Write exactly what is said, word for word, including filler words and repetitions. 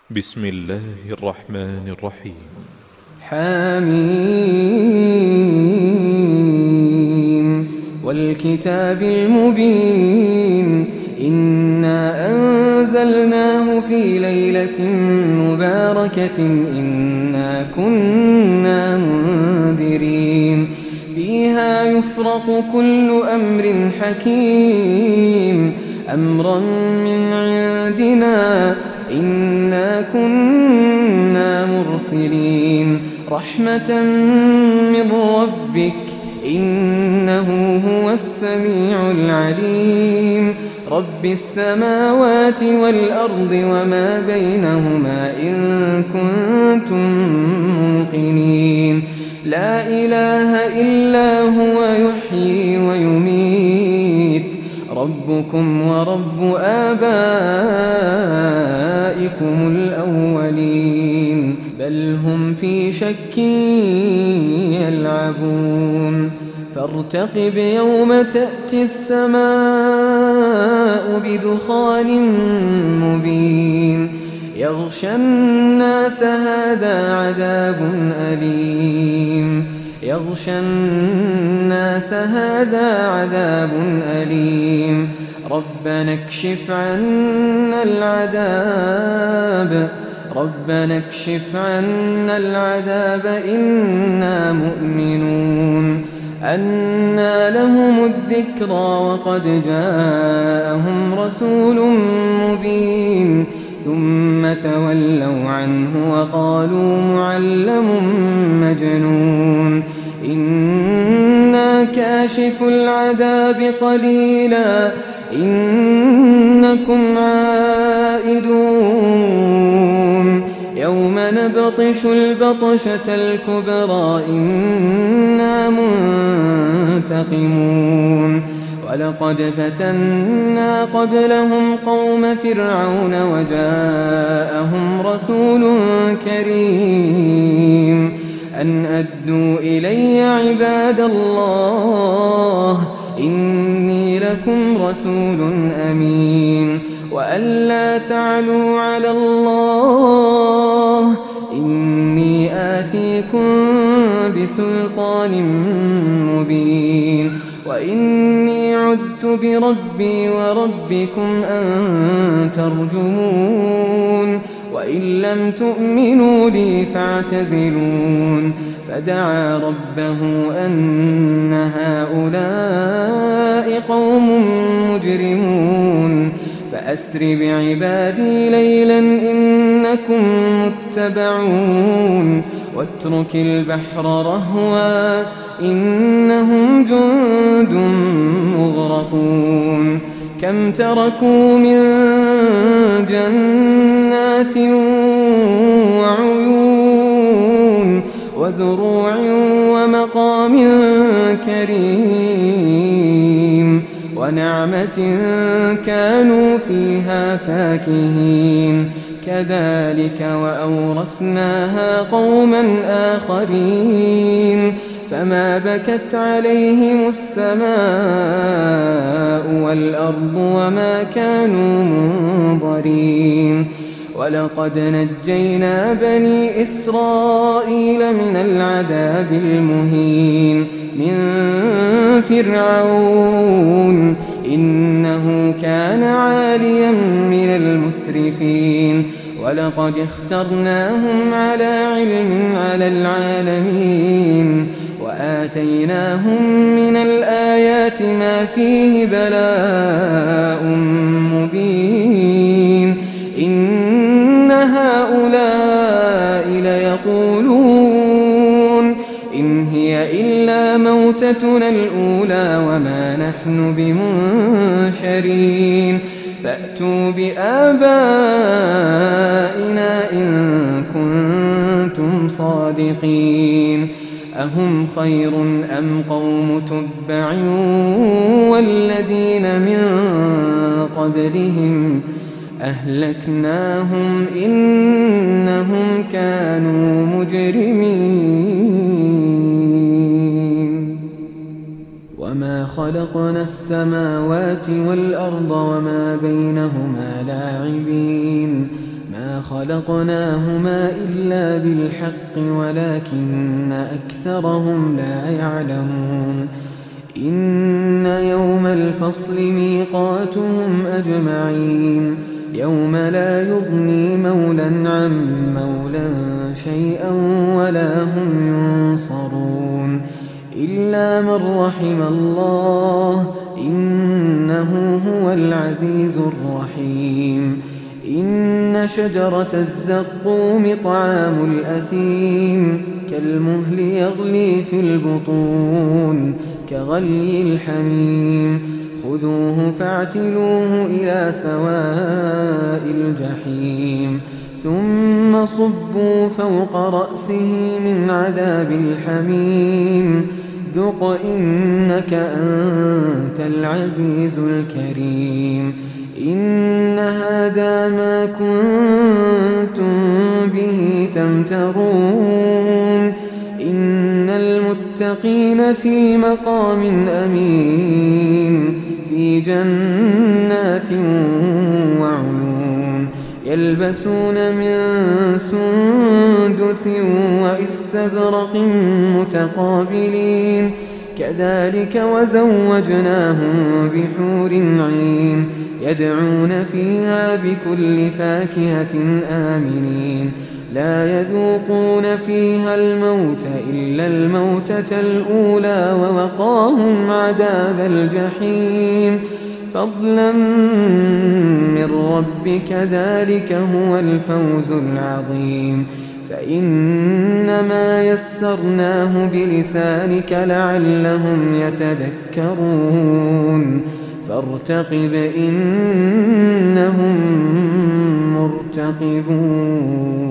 بسم الله الرحمن الرحيم. حميم والكتاب المبين إنا أنزلناه في ليلة مباركة إنا كنا منذرين فيها يفرق كل أمر حكيم أمرا من عندنا إنا كنا مرسلين رحمة من ربك إنه هو السميع العليم رب السماوات والأرض وما بينهما إن كنتم موقنين لا إله إلا هو يحيي ويميت ربكم ورب آبائكم الأولين بل هم في شك يلعبون فارتقب يوم تأتي السماء بدخان مبين يغشى الناس هذا عذاب أليم يغشى الناس هذا عذاب أليم ربنا اكشف عنا العذاب ربنا اكشف عنا العذاب إنا مؤمنون أنى لهم الذكرى وقد جاءهم رسول مبين ثم تولوا عنه وقالوا معلم مجنون إنا كاشف العذاب قليلا إنكم عائدون يوم نبطش البطشة الكبرى إنا منتقمون ولقد فتنا قبلهم قوم فرعون وجاءهم رسول كريم أن أدوا إلي عباد الله إني لكم رسول أمين وأن لا تعلوا على الله إني آتيكم بسلطان مبين وإني عذت بربي وربكم أن ترجمون وإن لم تؤمنوا لي فاعتزلون فدعا ربه أن هؤلاء قوم مجرمون فأسر بعبادي ليلا إنكم متبعون واترك البحر رهوا إنهم جند مغرقون كم تركوا من جنات وعيون وزروع ومقام كريم ونعمة كانوا فيها فاكهين كذلك وأورثناها قوما آخرين فما بكت عليهم السماء والأرض وما كانوا منظرين ولقد نجينا بني إسرائيل من العذاب المهين من فرعون إنه كان عاليا من المسرفين ولقد اخترناهم على علم على العالمين وآتيناهم من الآيات ما فيه بلاء مبين إن هؤلاء ليقولون إن هي إلا موتتنا الأولى وما نحن بمنشرين فأتوا بآبائنا إن كنتم صادقين أهم خير أم قوم تبع والذين من قبلهم أهلكناهم إنهم كانوا مجرمين وما خلقنا السماوات والأرض وما بينهما لاعبين ما خلقنا خلقناهما إلا بالحق ولكن أكثرهم لا يعلمون إن يوم الفصل ميقاتهم أجمعين يوم لا يغني مولا عن مولا شيئا ولا هم ينصرون إلا من رحم الله إنه هو العزيز الرحيم إن شجرة الزقوم طعام الأثيم كالمهل يغلي في البطون كغلي الحميم خذوه فاعتلوه إلى سواء الجحيم ثم صبوا فوق رأسه من عذاب الحميم ذق إنك أنت العزيز الكريم إن هذا ما كنتم به تمترون إن المتقين في مقام أمين في جنات وعيون يلبسون من سندس وإستبرق متقابلين كذلك وزوجناهم بحور عين يدعون فيها بكل فاكهة آمنين لا يذوقون فيها الموت إلا الموتة الأولى ووقاهم عذاب الجحيم فضلا من ربك ذلك هو الفوز العظيم فإنما يسرناه بلسانك لعلهم يتذكرون فارتقب إنهم مرتقبون